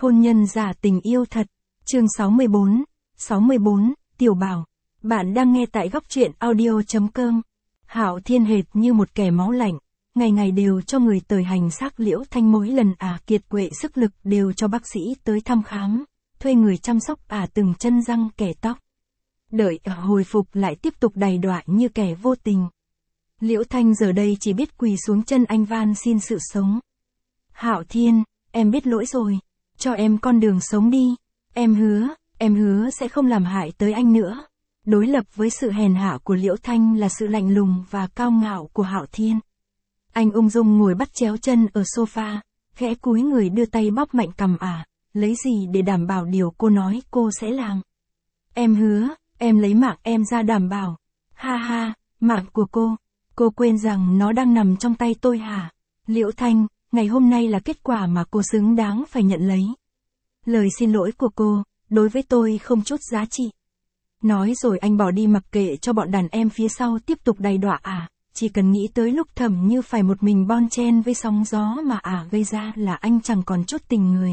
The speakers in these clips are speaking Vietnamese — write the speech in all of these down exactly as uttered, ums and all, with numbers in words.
Hôn nhân giả tình yêu thật. Chương sáu mươi bốn. sáu mươi bốn, Tiểu Bảo. Bạn đang nghe tại góc truyện audio chấm com. Hạo Thiên hệt như một kẻ máu lạnh, ngày ngày đều cho người tời hành xác Liễu Thanh, mỗi lần ả à kiệt quệ sức lực đều cho bác sĩ tới thăm khám, thuê người chăm sóc ả à từng chân răng kẻ tóc. Đợi ả hồi phục lại tiếp tục đày đọa như kẻ vô tình. Liễu Thanh giờ đây chỉ biết quỳ xuống chân anh van xin sự sống. Hạo Thiên, em biết lỗi rồi, cho em con đường sống đi, em hứa, em hứa sẽ không làm hại tới anh nữa. Đối lập với sự hèn hạ của Liễu Thanh là sự lạnh lùng và cao ngạo của Hạo Thiên. Anh ung dung ngồi bắt chéo chân ở sofa, khẽ cúi người đưa tay bóp mạnh cằm ả, lấy gì để đảm bảo điều cô nói cô sẽ làm. Em hứa, em lấy mạng em ra đảm bảo. Ha ha, mạng của cô, cô quên rằng nó đang nằm trong tay tôi hả? Liễu Thanh, ngày hôm nay là kết quả mà cô xứng đáng phải nhận lấy. Lời xin lỗi của cô, đối với tôi không chút giá trị. Nói rồi anh bỏ đi mặc kệ cho bọn đàn em phía sau tiếp tục đày đọa ả, chỉ cần nghĩ tới lúc Thẩm Như phải một mình bon chen với sóng gió mà ả gây ra là anh chẳng còn chút tình người.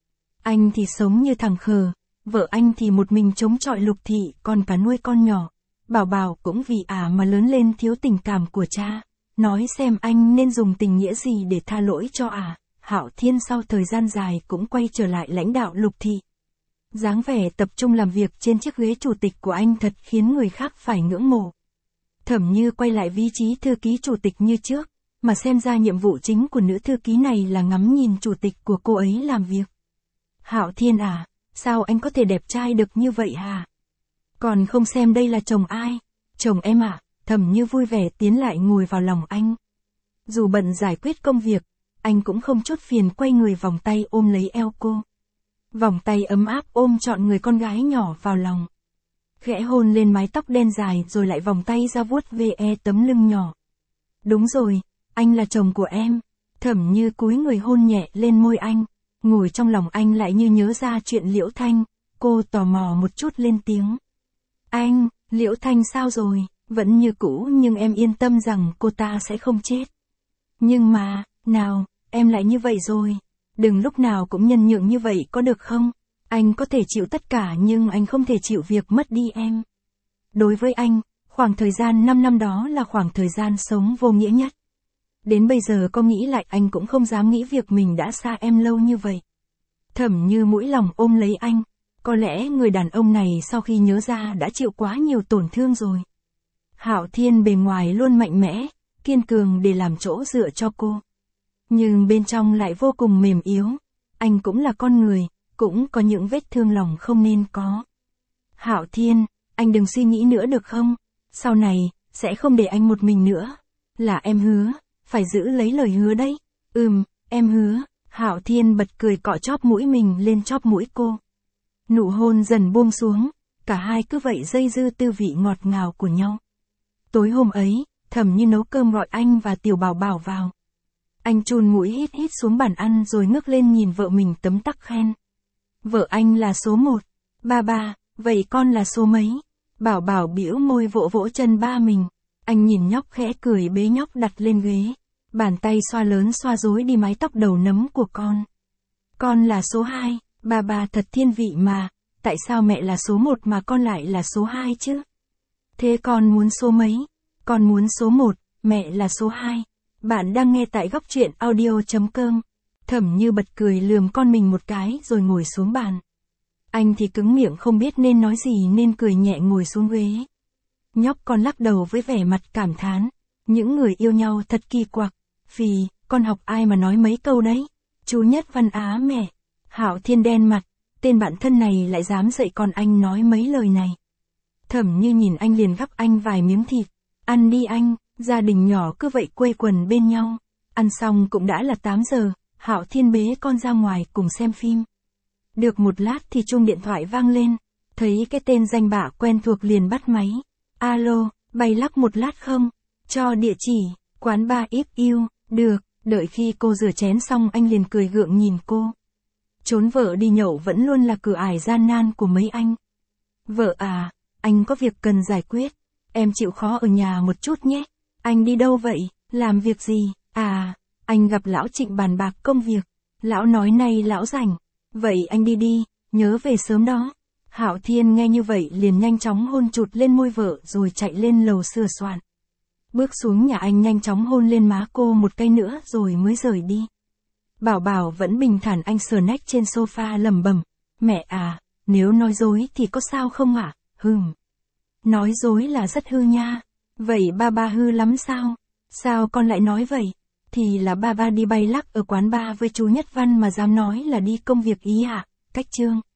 Anh thì sống như thằng khờ, vợ anh thì một mình chống chọi Lục Thị còn cả nuôi con nhỏ. Bảo Bảo cũng vì ả mà lớn lên thiếu tình cảm của cha. Nói xem anh nên dùng tình nghĩa gì để tha lỗi cho ả. Hạo Thiên sau thời gian dài cũng quay trở lại lãnh đạo Lục Thị. Dáng vẻ tập trung làm việc trên chiếc ghế chủ tịch của anh thật khiến người khác phải ngưỡng mộ. Thẩm Như quay lại vị trí thư ký chủ tịch như trước, mà xem ra nhiệm vụ chính của nữ thư ký này là ngắm nhìn chủ tịch của cô ấy làm việc. Hạo Thiên à, sao anh có thể đẹp trai được như vậy hả? Còn không xem đây là chồng ai? Chồng em ạ. À? Thẩm Như vui vẻ tiến lại ngồi vào lòng anh. Dù bận giải quyết công việc, anh cũng không chút phiền quay người vòng tay ôm lấy eo cô. Vòng tay ấm áp ôm trọn người con gái nhỏ vào lòng. Khẽ hôn lên mái tóc đen dài rồi lại vòng tay ra vuốt ve tấm lưng nhỏ. Đúng rồi, anh là chồng của em. Thẩm Như cúi người hôn nhẹ lên môi anh. Ngồi trong lòng anh lại như nhớ ra chuyện Liễu Thanh. Cô tò mò một chút lên tiếng. Anh, Liễu Thanh sao rồi? Vẫn như cũ nhưng em yên tâm rằng cô ta sẽ không chết. Nhưng mà, nào, em lại như vậy rồi. Đừng lúc nào cũng nhân nhượng như vậy có được không? Anh có thể chịu tất cả nhưng anh không thể chịu việc mất đi em. Đối với anh, khoảng thời gian năm năm đó là khoảng thời gian sống vô nghĩa nhất. Đến bây giờ có nghĩ lại anh cũng không dám nghĩ việc mình đã xa em lâu như vậy. Thẩm Như mũi lòng ôm lấy anh. Có lẽ người đàn ông này sau khi nhớ ra đã chịu quá nhiều tổn thương rồi. Hạo Thiên bề ngoài luôn mạnh mẽ, kiên cường để làm chỗ dựa cho cô. Nhưng bên trong lại vô cùng mềm yếu. Anh cũng là con người, cũng có những vết thương lòng không nên có. Hạo Thiên, anh đừng suy nghĩ nữa được không? Sau này, sẽ không để anh một mình nữa. Là em hứa, phải giữ lấy lời hứa đấy. Ừm, em hứa. Hạo Thiên bật cười cọ chóp mũi mình lên chóp mũi cô. Nụ hôn dần buông xuống, cả hai cứ vậy dây dưa tư vị ngọt ngào của nhau. Tối hôm ấy, Thẩm Như nấu cơm gọi anh và Tiểu Bảo Bảo vào. Anh chun mũi hít hít xuống bàn ăn rồi ngước lên nhìn vợ mình tấm tắc khen. Vợ anh là số một. Ba ba, vậy con là số mấy? Bảo Bảo bĩu môi vỗ vỗ chân ba mình. Anh nhìn nhóc khẽ cười bế nhóc đặt lên ghế. Bàn tay xoa lớn xoa rối đi mái tóc đầu nấm của con. Con là số hai, ba ba thật thiên vị mà. Tại sao mẹ là số một mà con lại là số hai chứ? Thế con muốn số mấy? Con muốn số một, mẹ là số hai. Bạn đang nghe tại góc truyện audio chấm com. Thẩm Như bật cười lườm con mình một cái rồi ngồi xuống bàn. Anh thì cứng miệng không biết nên nói gì nên cười nhẹ ngồi xuống ghế. Nhóc con lắc đầu với vẻ mặt cảm thán. Những người yêu nhau thật kỳ quặc. Vì, con học ai mà nói mấy câu đấy? Chú Nhất Văn á mẹ. Hạo Thiên đen mặt. Tên bạn thân này lại dám dạy con anh nói mấy lời này. Thẩm Như nhìn anh liền gắp anh vài miếng thịt. Ăn đi anh, gia đình nhỏ cứ vậy quây quần bên nhau. Ăn xong cũng đã là tám giờ, Hạo Thiên bế con ra ngoài cùng xem phim. Được một lát thì chuông điện thoại vang lên. Thấy cái tên danh bạ quen thuộc liền bắt máy. Alo, bay lắc một lát không? Cho địa chỉ, quán ba ích yêu, được. Đợi khi cô rửa chén xong anh liền cười gượng nhìn cô. Trốn vợ đi nhậu vẫn luôn là cửa ải gian nan của mấy anh. Vợ à, anh có việc cần giải quyết. Em chịu khó ở nhà một chút nhé. Anh đi đâu vậy? Làm việc gì? À, anh gặp lão Trịnh bàn bạc công việc. Lão nói nay lão rảnh. Vậy anh đi đi, nhớ về sớm đó. Hạo Thiên nghe như vậy liền nhanh chóng hôn chụt lên môi vợ rồi chạy lên lầu sửa soạn. Bước xuống nhà anh nhanh chóng hôn lên má cô một cái nữa rồi mới rời đi. Bảo Bảo vẫn bình thản anh sờ nách trên sofa lẩm bẩm, mẹ à, nếu nói dối thì có sao không ạ? À? Hừm. Nói dối là rất hư nha. Vậy ba ba hư lắm sao? Sao con lại nói vậy? Thì là ba ba đi bay lắc ở quán bar với chú Nhất Văn mà dám nói là đi công việc ý ạ. À? Cách chương.